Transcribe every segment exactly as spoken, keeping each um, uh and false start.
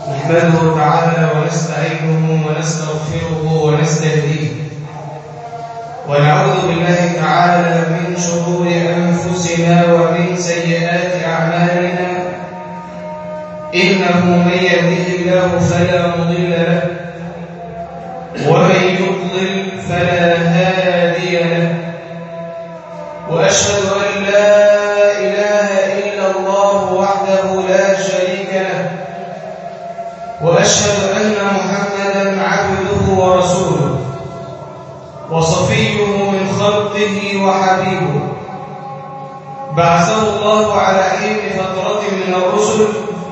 نحمده تعالى ونستعينه ونستغفره ونستهديه ونعوذ بالله تعالى من شرور أنفسنا ومن سيئات أعمالنا إنه من يهده الله فلا مضل له ومن يضلل فلا هادي له وأشهد أن لا إله إلا الله وحده لا شريك له وأشهد أن محمدًا عبده ورسوله وصفيه من خلقه وحبيبه بعثه الله على حين فترة من الرسل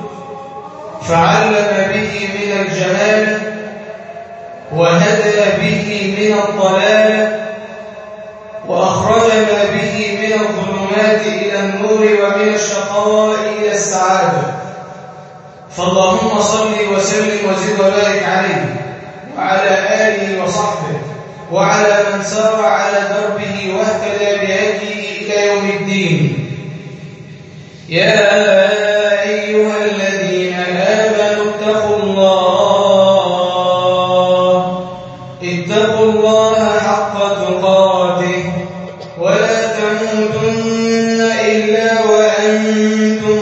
فعلم به من الجهالة وهدى به من الضلالة وأخرجنا به من الظلمات إلى النور ومن الشقاء إلى السعادة فاللهم صل وسلم وزد وبارك عليه وعلى آله وصحبه وعلى من سار على دربه واهتدى بهديه إلى يوم الدين. يا أيها الذين آمنوا اتقوا الله اتقوا الله حق تقاته ولا تموتن إلا وأنتم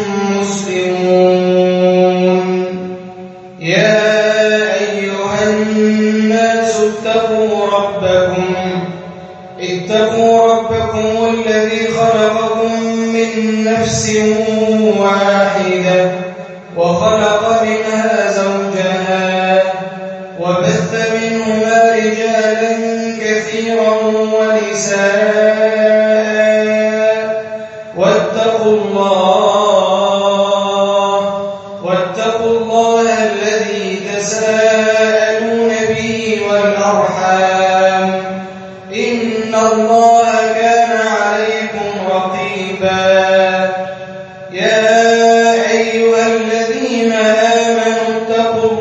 مسلمون. يا أيها الناس اتقوا ربكم اتقوا ربكم الذي خلقكم من نفس واحدة وخلق منها زوجها وبث منهما رجالا كثيرا ونساء واتقوا الله واتقوا الله الذي تساءلون به والأرحام إن الله كان عليكم رقيبا. يا أيها الذين آمنوا اتقوا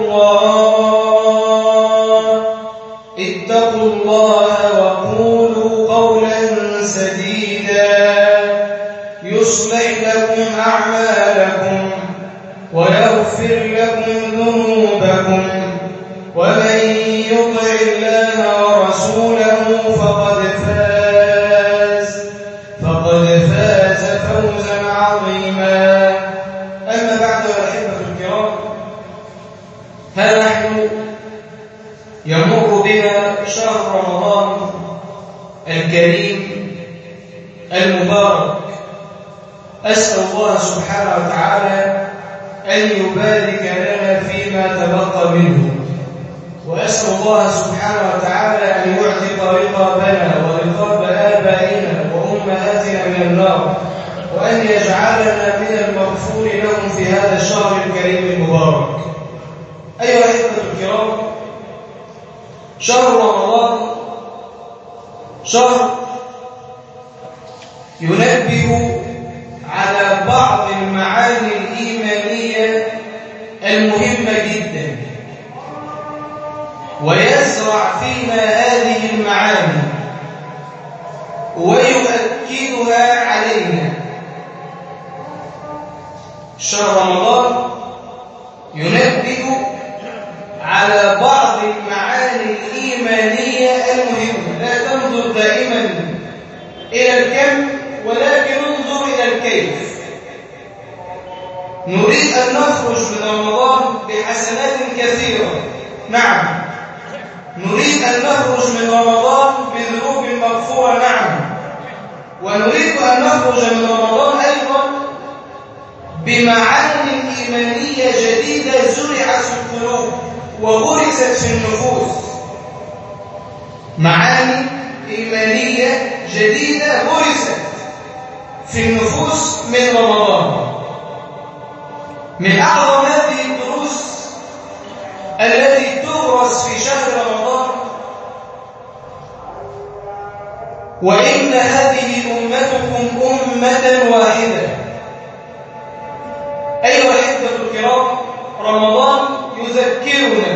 الله اتقوا الله وقولوا قولا سديدا يصلح لكم أعمالكم ويغفر لكم ذنوبكم ومن يطع الله ورسوله فقد فاز فقد فاز فوزا عظيما. أما بعد الأحبة الكرام، ها نحن يمر بنا شهر رمضان الكريم المبارك. أسأل الله سبحانه وتعالى أن يبارك لنا فيما تبقى منه، وأسأل الله سبحانه وتعالى أن يعتق رقابنا ورقاب آبائنا وأمهاتنا من النار، وأن يجعلنا من المغفور لهم في هذا الشهر الكريم المبارك. أيها الأحبة الكرام، شهر رمضان شهر ينبه على بعض المعاني الإيمانية المهمة جدا، ويزرع فينا هذه المعاني ويؤكدها علينا. شهر رمضان ينبه على بعض المعاني الإيمانية المهمة. لا تنظر دائما إلى الكم ولكن انظر إلى الكيف. نريد أن نخرج من رمضان بحسنات كثيرة، نعم. نريد أن نخرج من رمضان بذنوب مغفورة، نعم. ونريد أن نخرج من رمضان أيضا بمعاني إيمانية جديدة زرعت في القلوب وغرست في النفوس. معاني إيمانية جديدة غرست في النفوس من رمضان. من أعظم هذه الدروس التي تغرس في شهر رمضان: وإن هذه أمتكم أمة واحدة. أيها الأحبة الكرام، رمضان يذكرنا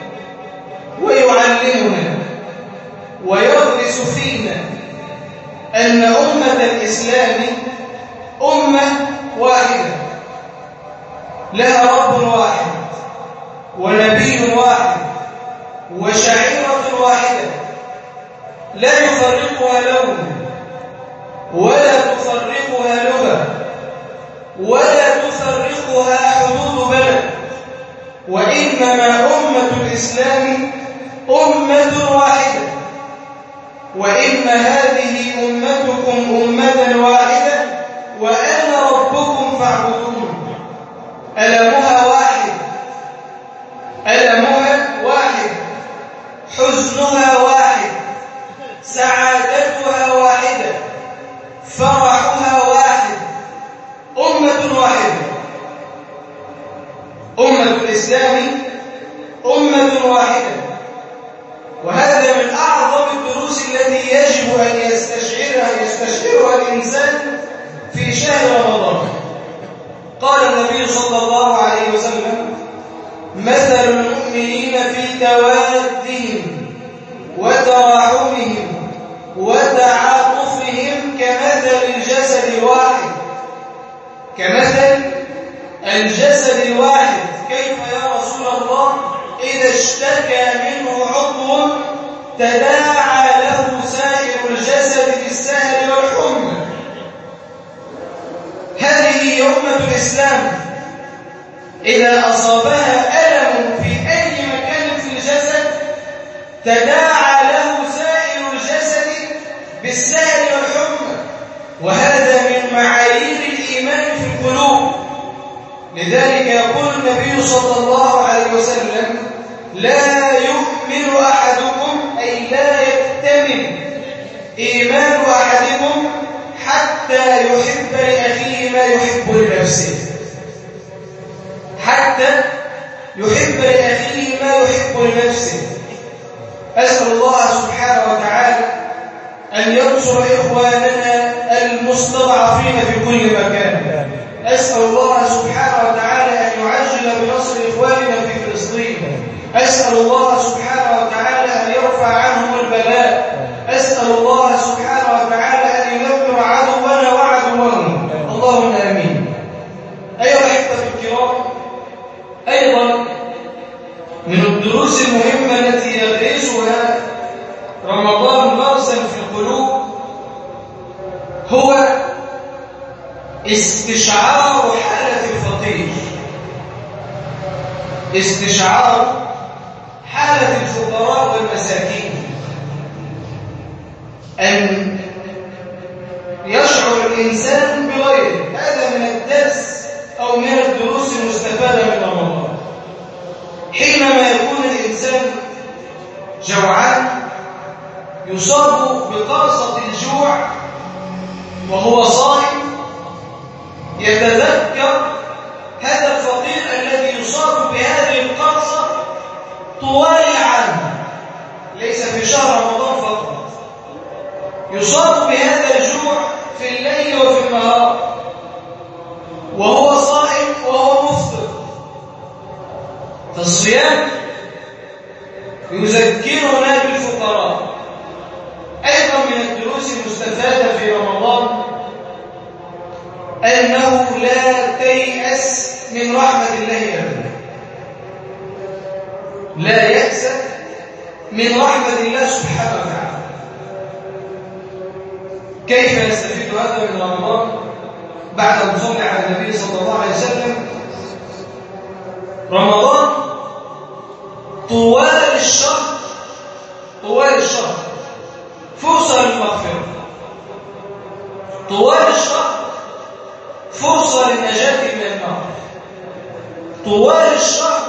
ويعلمنا ويغرس فينا أن أمة الإسلام أمة واحدة لها رب واحد ونبي واحد وشعيرة واحدة لا يفرقها لون ولا تفرقها لغة ولا تفرقها حدود بلد، وإنما أمة الإسلام أمة واحدة، وإن هذه أمتكم أمة واحدة وأنا ربكم فاعبدون. ألمها واحد ألمها واحد حزنها واحد سعادتها واحدة فرحها واحد، أمة واحدة. أمة الإسلام أمة واحدة، وهذا من أعظم الدروس التي يجب أن يستشعرها يستشعرها الإنسان في شهر رمضان. قال النبي صلى الله عليه وسلم: مثل المؤمنين في توادهم وتراحمهم وتعاطفهم كمثل الجسد الواحد كمثل الجسد الواحد. كيف يا رسول الله؟ إذا اشتكى منه عضو تداعى له سائر الجسد بالسهر والحمى. هذه هي أمة الإسلام، إذا أصابها ألم في أي مكان في الجسد تداعى له سائر الجسد بالسهر والحمى، وهذا من معايير الإيمان في القلوب. لذلك يقول النبي صلى الله عليه وسلم: لا يؤمن أحدكم أي لا يكتمل إيمان أحدكم حتى يحب لأخيه ما يحب لنفسه حتى يحب لأخيه ما يحب لنفسه. أسأل الله سبحانه وتعالى أن ينصر إخواننا المستضعفين في كل مكان. أسأل الله سبحانه وتعالى أن يعجل بنصر إخواننا في فلسطين. أسأل الله سبحانه وتعالى أن يرفع عنهم البلاء. أسأل الله سبحانه وتعالى أن يدمر عدونا وعدوهم، اللهم آمين. أيها الأحبة الكرام، أيضا من الدروس المهمة التي يغرسها رمضان غرسا في القلوب هو استشعار حالة الفقير، استشعار حالة الفقراء والمساكين، أن يشعر الإنسان بغيره. هذا من الدرس أو من الدروس المستفادة من رمضان. حينما يكون الإنسان جوعان يصاب بقرصة الجوع وهو صائم، يتذكر هذا الفقير الذي يصاب بهذه القرصة طوال العام، ليس في شهر رمضان فقط، يصاب بهذا الجوع في الليل وفي النهار وهو صائم وهو مفطر. فالصيام يذكرنا بالفقراء. أيضا من الدروس المستفادة في رمضان أنه لا تيأس من رحمة الله أبدا، لا يأس من رحمة الله سبحانه وتعالى. كيف نستفيد هذا من رمضان؟ بعد أن نصلي على النبي صلى الله عليه وسلم، رمضان طوال الشهر طوال الشهر فرصة للمغفرة، طوال الشهر فرصة للنجاة من النار، طوال الشهر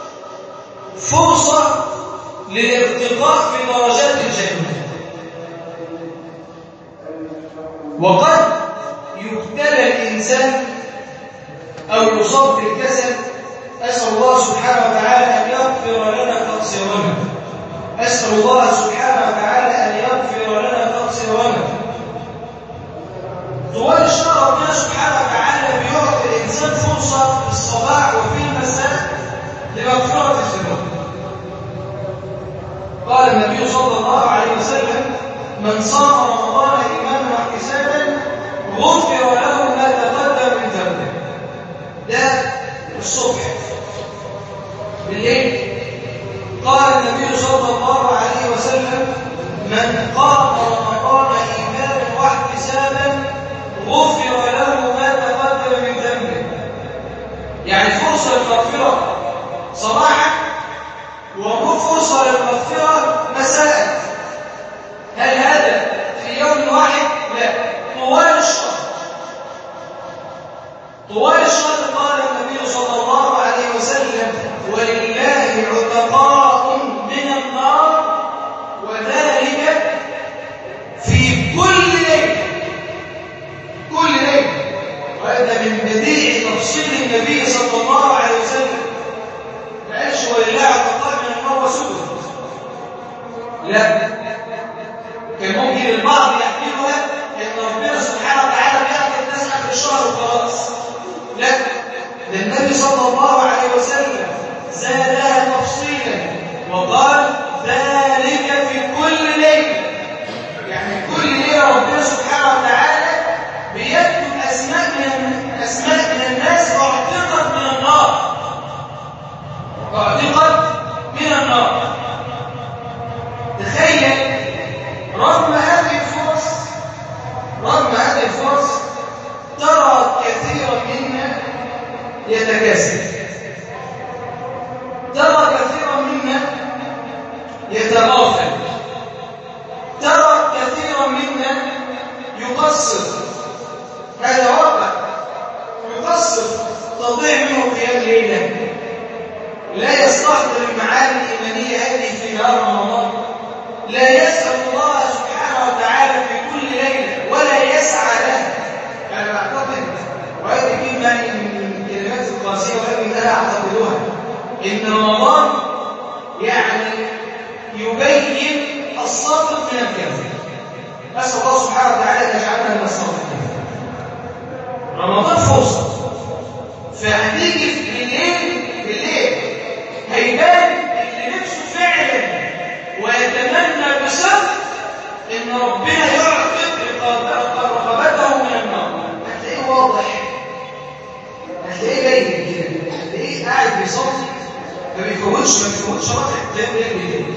فرصة للارتقاء في درجات الجنة. وقد يبتلى الإنسان أو يصاب بالكسل. أسأل الله سبحانه وتعالى أن يغفر لنا تقصيرنا. أسأل الله سبحانه وتعالى أن يغفر لنا تقصيرنا. طوال الشهر ربنا سبحانه وتعالى بيعطي الإنسان فرصة في الصباح وفي المساء لمغفرة الذنوب. قال النبي صلى الله عليه وسلم: من صام رمضان إيمانا واحتسابا غفر له ما تقدم من ذنبه. ده الصبح. بالليل. قال النبي صلى الله عليه وسلم: من قام رمضان إيمانا واحتسابا غفر له ما تقدم من ذنبه. يعني فرصة للمغفرة صباحا وفرصة للمغفرة مساء. هل هذا في يوم واحد؟ لا، طوال الشهر. طوال الشهر قال النبي صلى الله عليه وسلم: ولله عتقاء من النار وذلك في كل ليلة. كل ليلة. وهذا من بديع تفصيل النبي صلى الله عليه وسلم. ما قالش ولله عتقاء من النار وسكت. لا، كان ممكن البعض يحكيها ان ربنا سبحانه وتعالى بيعطي الناس اخر الشهر وخلاص. لا، ده النبي صلى الله عليه وسلم زادها تفصيلا وقال: ذلك في كل ليله. يعني كل ليله ربنا سبحانه وتعالى بيكتب اسماء من اسماء من الناس اعتقت من النار. اعتقت من النار. تخيل رغم هذه الفرص رغم هذه الفرص ترى كثيرا منا يتكاسل. ترى كثيرا منا يتغافل. ترى كثيرا منا يقصر. هذا واقع. يقصر، تضيع منه قيام ليله، لا يستحضر المعاني الايمانيه هذه في نهار رمضان، لا يسأل الله سبحانه وتعالى في كل ليلة ولا يسعى لها. أنا أعتقد، وهذه كلمة من الكلمات القاسية ولكن أنا أعتقدها، إن رمضان يعني يبين الصادق من الكاذب. أسأل الله سبحانه وتعالى أن يجعلنا من الصادقين. رمضان فرصة، فهتيجي بالليل بالليل هيبان اللي نفسه فعلا ويتمنى بصدق ان ربنا يعتق رقبته من النار. هتلاقيه واضح، هتلاقيه باين كده، هتلاقيه قاعد بيصلي ما بيفوتش ما بيفوتش ركعه قيام الليل.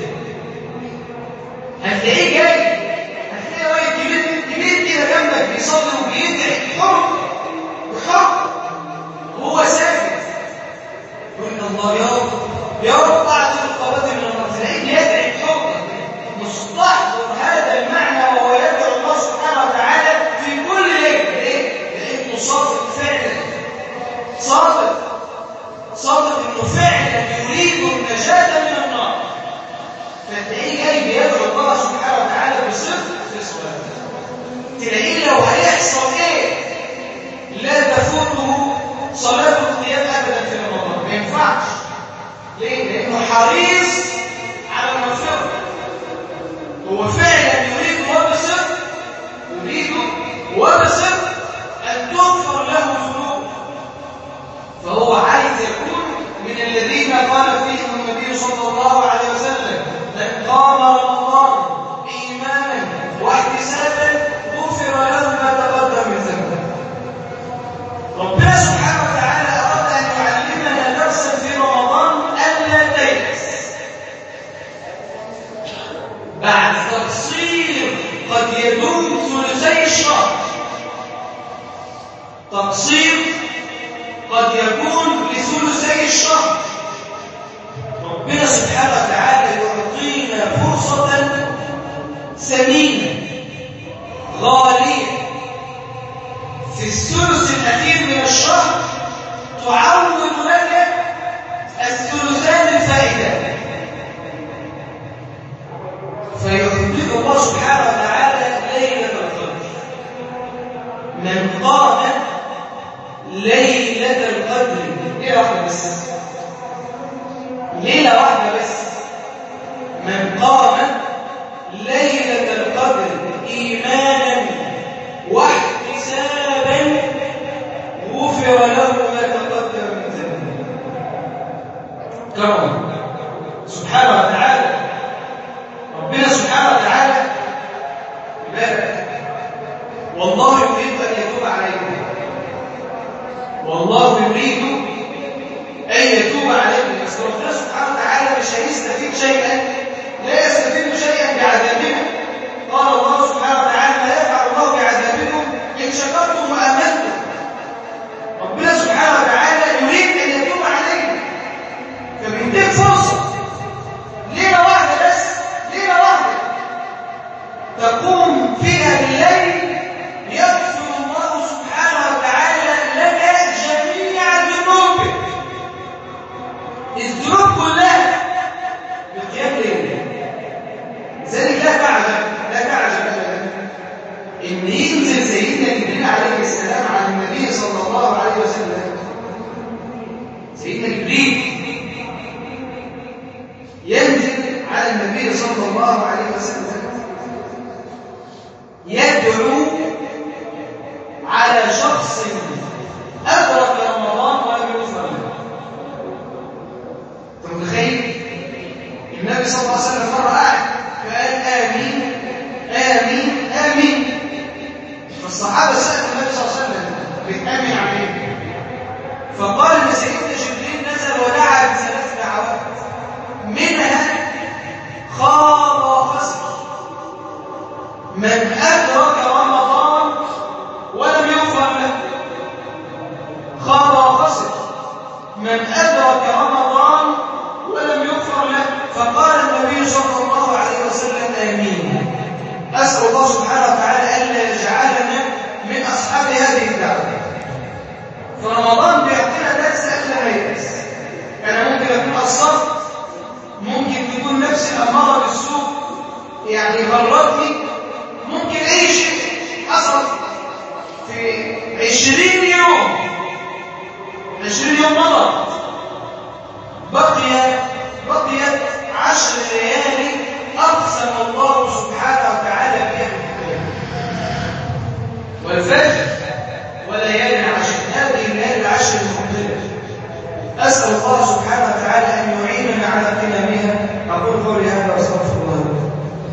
هتلاقيه جاي، هتلاقيه راجل كبير كبير كده جنبك بيصلي وبيدعي بحب بحب وهو ساكت. يقول الله يا رب يا رب اعتق رقبتي من النار. تلاقيه بيدعي بحب مستحضر هذا المعنى وهو يدعو الله سبحانه وتعالى في كل ليله. ليه؟ لانه صادق فعلا، صادق صادق انه فعلا يريد النجاه من النار. فتلاقيه جاي بيدعو الله سبحانه وتعالى بصدق في صلاته. تلاقيه لو هيحصل ايه لا تفوته صلاه القيام ابدا في رمضان. ما ينفعش. ليه؟ لانه حريص على المغفره. هو فعلا يريد وبصدق يريد وبصدق ان تغفر له ذنوبه. فهو عايز يكون من الذين قال فيهم النبي صلى الله عليه وسلم: من قام رمضان ايمانا واحتسابا غفر له ما تقدم من ذنبه. ربنا سبحانه وتعالى اراد ان يعلمنا درسا في رمضان الا تيأس. بعد تقصير قد يدوم ثلثي الشهر، تقصير قد يكون لثلثي الشهر، ربنا سبحانه وتعالى يعطينا فرصة ثمينة غالية في الثلث الأخير من الشهر تعوض لك الثلثان الفائدة. فيعطيك الله سبحانه وتعالى ليلة القدر. من قام ليلة القدر ليلة واحدة بس، ليلة واحدة بس، من قام ليلة القدر إيمانا واحتسابا غفر له ما تقدم من ذنبه. كرم سبحانه وتعالى. ربنا سبحانه وتعالى يبارك. والله يريد أن يتوب عليكم، والله يريد أن يتوب عليكم. أصل ربنا سبحانه وتعالى مش هيستفيد شيئا، لا يستفيد شيئا بعذابكم. قال الله سبحانه وتعالى ما يفعل الله بعذابكم إن شكرتم وآمنتم. ربنا سبحانه وتعالى يريد أن يتوب عليكم، فبيديك فرصة ليلة واحدة بس، ليلة واحدة تقوم فيها بالليل يغفر الله سبحانه وتعالى لك جميع ذنوبك، الذنوب كلها بقيام ليل. ذلك لا تعجب لا تعجب ان ينزل سيدنا جبريل عليه السلام على النبي صلى الله عليه وسلم. سيدنا جبريل ينزل على النبي صلى الله عليه وسلم يدعو على شخص أدرك رمضان ولم يغفر له. أنت متخيل؟ النبي صلى الله عليه وسلم مرة قاعد فقال آمين آمين آمين، فالصحابة سألوا النبي صلى الله عليه وسلم بتآمين عن إيه؟ فقال إن سيدنا جبريل نزل ودعا بثلاث دعوات، منها خاب وخسر من أدرك رمضان ولم يغفر له. خاب وخسر من أدرك رمضان ولم يغفر له. فقال النبي صلى الله عليه وسلم آمين. أسأل الله سبحانه وتعالى ألا يجعلنا من أصحاب هذه الدعوة. فرمضان بيعطينا درس ألا هيئس. أنا ممكن أكون قصرت، ممكن تكون نفسي أمارة بالسوء يعني غرتني، ممكن أي شيء حصل في عشرين يوم عشرين يوم مضى، بقي بقيت عشر ليالي أقسم الله سبحانه وتعالى بها والفجر وليالي عشر، هذه الليالي العشر المفضلة. أسأل الله سبحانه وتعالى أن يعيننا على قيامها. أقول قولي هذا وأستغفر الله لكم.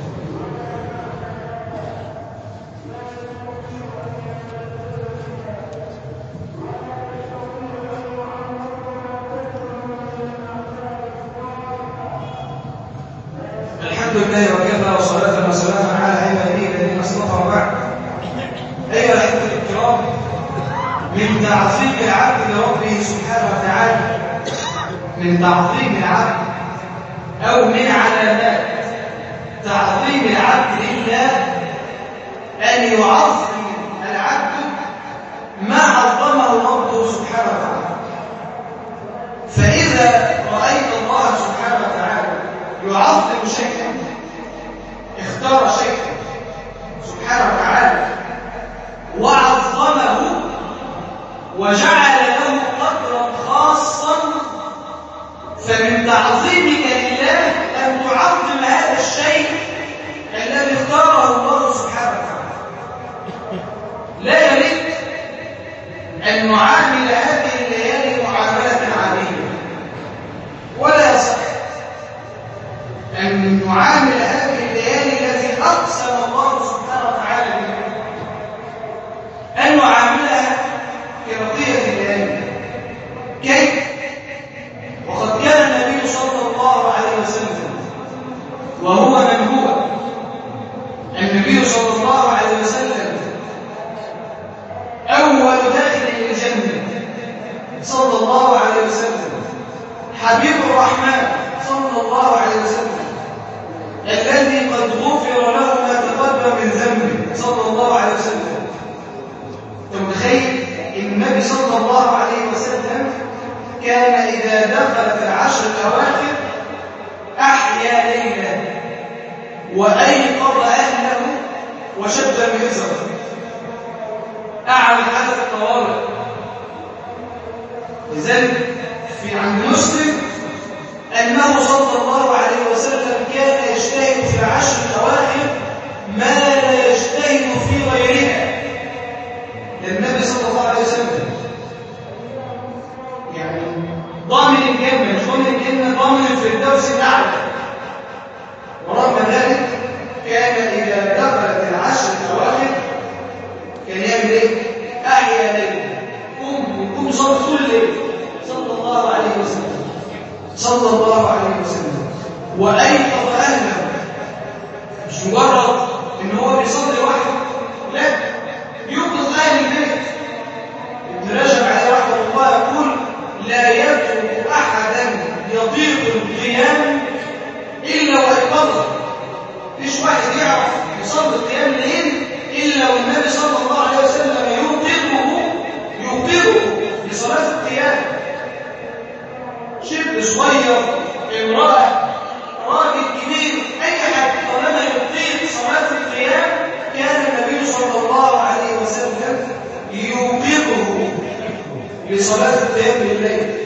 الحمد لله وكفى وصلاة وسلاما على عباده الذين اصطفى وبعد. أيها الأحبة الكرام، من تعظيم العبد لربه سبحانه وتعالى، من تعظيم العبد أو من علامات تعظيم العبد لله أن يعظم العبد ما عظمه ربه سبحانه وتعالى. فإذا رأيت الله سبحانه وتعالى يعظم شيئا، اختار شيئا سبحانه وتعالى وعظمه وجعل له قدرا خاصا، فمن تعظيمك لله أن تعظم هذا الشيء الذي اختاره الله سبحانه وتعالى. لا يريد أن نعامل هذه الليالي معاملة عادية، ولا يصح أن نعامل هذه الليالي التي أقسم الله سبحانه وتعالى بها، أن نعاملها كبقية الليالي. كيف؟ وقد كان النبي صلى الله عليه وسلم وهو من هو النبي صلى الله عليه وسلم أول داخل الجنة صلى الله عليه وسلم، حبيب الرحمن صلى الله عليه وسلم الذي قد غفر له ما تقدم من ذنبه صلى الله عليه وسلم. تتخيل النبي صلى الله عليه وسلم كان إذا دخلت العشر الأواخر أحيا ليلا وأيقظ أهله وشد مئزره، أعلى حدث الطوارئ. لذلك في عند مسلم أنه صلى الله عليه وسلم كان يجتهد في العشر الأواخر ما لا يجتهد في غيرها. للنبي صلى الله عليه وسلم يعني ضامن الجنة، مش ضامن الجنة، ضامن الفردوس الأعلى. ورغم ذلك كان إذا دخلت العشر الأواخر كان يعمل إيه؟ أحيا ليلا، قم وقم صلى كل ليل صلى الله عليه وسلم. صلى الله عليه وسلم وأيقظ أهله. مش مجرد إن هو بيصلي وحده، لا، يوقظ أهل البيت. ابن رجب عليه رحمه الله يقول: لا يترك أحدا يضيق القيام إلا ويقظه. مفيش واحد يعرف يصلي قيام الليل إلا والنبي صلى الله عليه وسلم يوقظه يوقظه لصلاة القيام. شاب صغير، امرأة، راجل كبير، أي حد طالما يطيق صلاة القيام كان النبي صلى الله عليه وسلم يوقظه لصلاة القيام بالليل.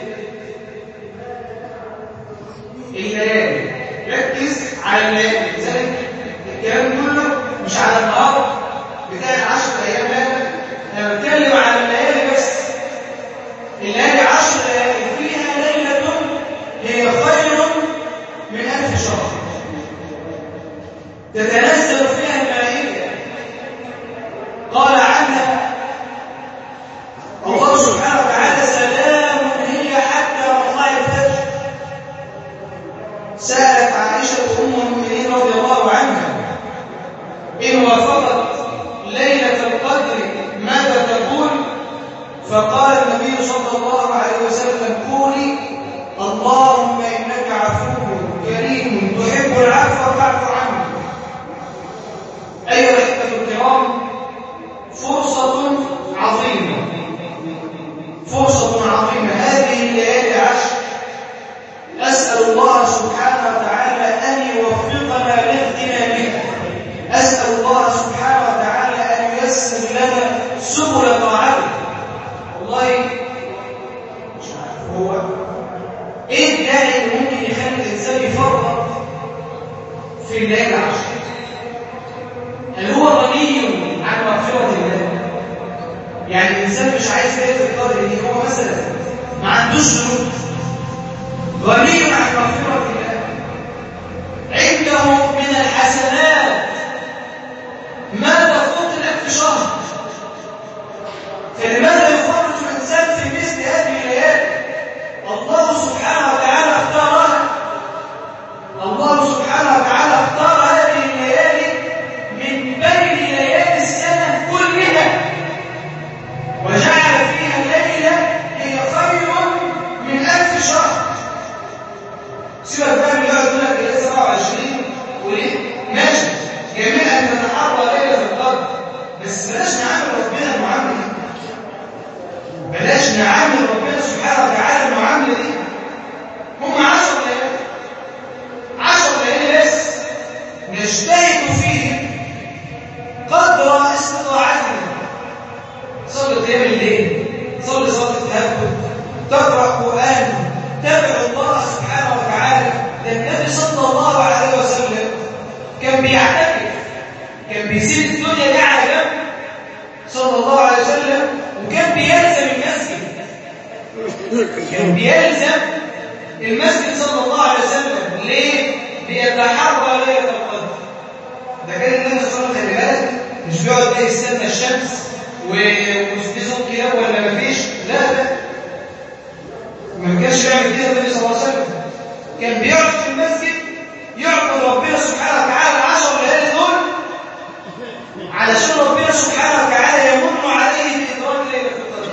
الليالي، ركز على الليالي، لذلك الكلام كله مش على النهار بتاع العشر أيام، لا، أنا بتكلم على الليالي بس. الليالي عشر ليالي فيها ليلة هي خير من ألف شهر، تتنزل فيها الملائكة. قال عنها الله سبحانه وتعالى: سلام هي حتى مطلع الفجر. سألت عائشة أم المؤمنين رضي الله عنها: إن وافقت ليلة القدر ماذا تقول؟ فقال النبي صلى الله عليه وسلم: قولي اللهم إنك عفو كريم تحب العفو فاعف عني. أيها الأحبة الكرام، فرصة عظيمة، فرصة عظيمة هذه الليالي العشر. أسأل الله سبحانه وتعالى أن يوفقنا لاغتنامها. أسأل الله سبحانه وتعالى أن ييسر لنا سبل طاعته. والله مش عارف هو إيه الداعي اللي ممكن يخلي الإنسان يفرط في الليالي العشر؟ هل هو غني عن مغفرة الله؟ يعني الإنسان مش عايز ليلة القدر دي، هو مثلا ما عندوش ذنوب، غني عن مغفرة الله، عنده من الحسنات ما تفوق الألف شهر، فلماذا يفرط الإنسان في مثل هذه الليالي؟ الله سبحانه وتعالى اختارها، الله سبحانه وتعالى اختار هذه الليالي من بين ليالي السنة كلها، وجعل فيها ليلة هي خير من ألف شهر. سيبك بقى من يقعد يقول لك الليلة سبعة وعشرين وليه؟ ماشي، جميل أن تتحرى ليلة القدر، بس بلاش نعامل ربنا المعاملة دي. بلاش نعامل ربنا سبحانه وتعالى المعاملة دي. هم عشر ليالي، عشر ليالي بس نجتهد فيه قدر استطاعتنا. صلي قيام الليل، صلي صلاة التهجد، تقرأ قرآن، تدعو الله سبحانه وتعالى. ده النبي صلى الله عليه وسلم كان بيعتكف، كان بيسيب الدنيا دي على جنب صلى الله عليه وسلم، وكان بيلزم المسجد، كان بيلزم المسجد صلى الله عليه وسلم. ليه؟ بيتحرى ليلة القدر. ده كان النبي صلى الله عليه وسلم، خلي بالك، مش بيقعد بقى يستنى الشمس وفي صوت كده ولا مفيش، لا لا، ما كانش بيعمل كده النبي صلى الله عليه وسلم. كان بيقعد في المسجد يعبد ربنا سبحانه وتعالى عشر ليالي دول علشان ربنا سبحانه وتعالى يمن عليه بإدراك ليلة القدر.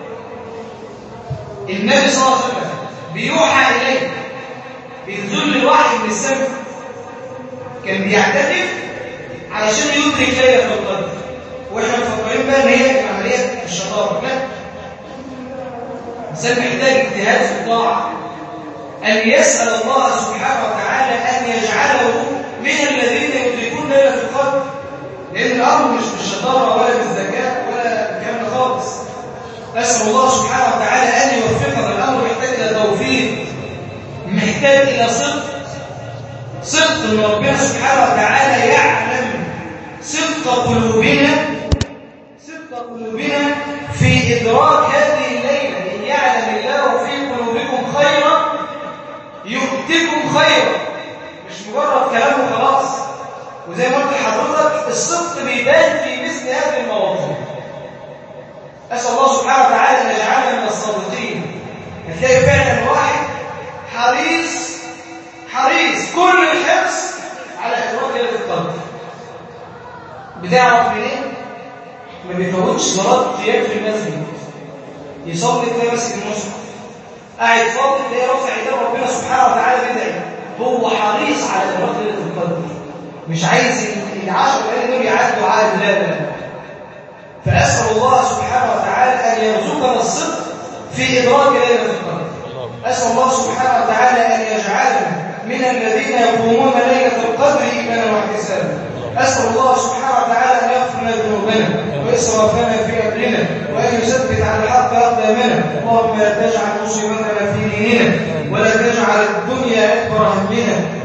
النبي صلى الله عليه وسلم بيوحى إليه، بينزل الوحي من السماء، كان بيعتكف علشان يدرك ليلة القدر. واحنا مفكرين بقى ان هي عمليه الشطاره، لا، الانسان محتاج اجتهاد في الطاعه، ان يسال الله سبحانه وتعالى ان يجعله من الذين يدركون ليله القدر، لان الامر مش بالشطاره ولا بالذكاء ولا الكلام ده خالص. اسال الله سبحانه وتعالى ان يوفقنا. الامر محتاج الى توفيق، محتاج الى صدق، صدق ان ربنا سبحانه وتعالى يعلم صدق قلوبنا، صدق قلوبنا في إدراك هذه الليلة. إن يعلم الله في قلوبكم خيرا يؤتكم خيرا، مش مجرد كلام وخلاص. وزي ما قلت لحضرتك الصدق بيبان في مثل هذه المواضيع. أسأل الله سبحانه وتعالى أن يجعلنا من الصادقين. هتلاقي فعلا واحد حريص تعرف منين؟ ما بيفوتش صلاه قيام في المسجد، يصلي تلاقي ماسك المصحف، قاعد فاضي تلاقيه رافع ايديه ربنا سبحانه وتعالى بيدعي. هو حريص على ادراك ليله القدر، مش عايز العشر ليالي دول يعدوا عاد. لا لا فاسال الله سبحانه وتعالى ان يرزقنا الصدق في ادراك ليله القدر. اسال الله سبحانه وتعالى ان يجعلنا من الذين يقومون ليله القدر ايمانا واحتسابا. اسال الله سبحانه وتعالى ان يغفر لنا ذنوبنا واسرافنا في امرنا وان يثبت على الحق اقدامنا. اللهم لا تجعل مصيبتنا في ديننا ولا تجعل الدنيا اكبر همنا